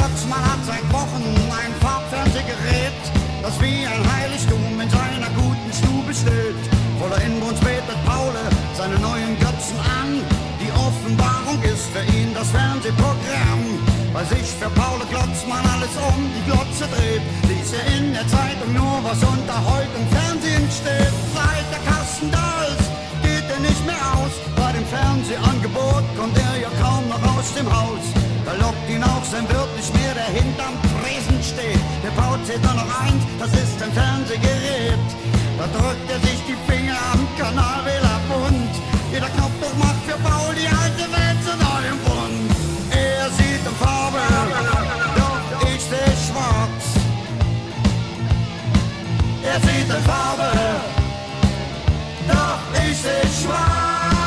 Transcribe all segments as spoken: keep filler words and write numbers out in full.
Glotzmann hat seit Wochen ein Farbfernsehgerät, das wie ein Heiligtum in seiner guten Stube steht. Voller Inbrunst betet Paul seine neuen Götzen an. Die Offenbarung ist für ihn das Fernsehprogramm. Weil sich für Paul Glotzmann alles um die Glotze dreht, liest er in der Zeitung nur, was unter heute im Fernsehen steht. Seit der Kasten da ist, geht er nicht mehr aus. Bei dem Fernsehangebot kommt er ja kaum noch aus dem Haus. Da lockt ihn auch sein Wirt nicht mehr, der hinterm Tresen steht. Der Paul zählt nur noch eins, das ist ein Fernsehgerät. Da drückt er sich die Finger am Kanalwähler bunt. Jeder Knopfdruck macht für Paul die alte Welt zu neuem Bund. Er sieht in Farbe, doch ich seh schwarz. Er sieht in Farbe, doch ich seh schwarz.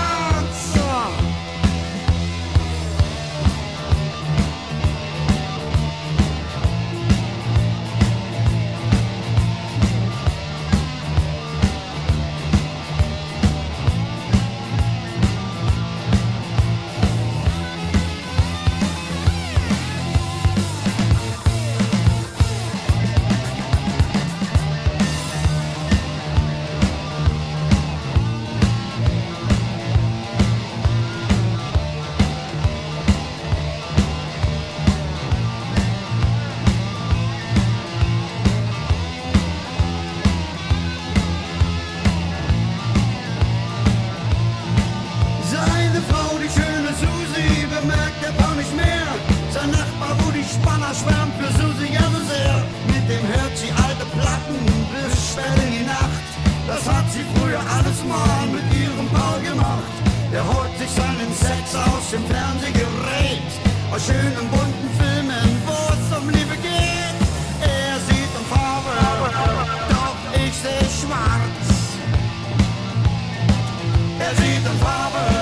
Schwärmt für Susi ja so sehr. Mit dem hört sie alte Platten bis spät in die Nacht. Das hat sie früher alles mal mit ihrem Paul gemacht. Der holt sich seinen Sex aus dem Fernsehgerät, aus schönen bunten Filmen, wo es um Liebe geht. Er sieht in Farbe, doch ich seh schwarz. Er sieht in Farbe,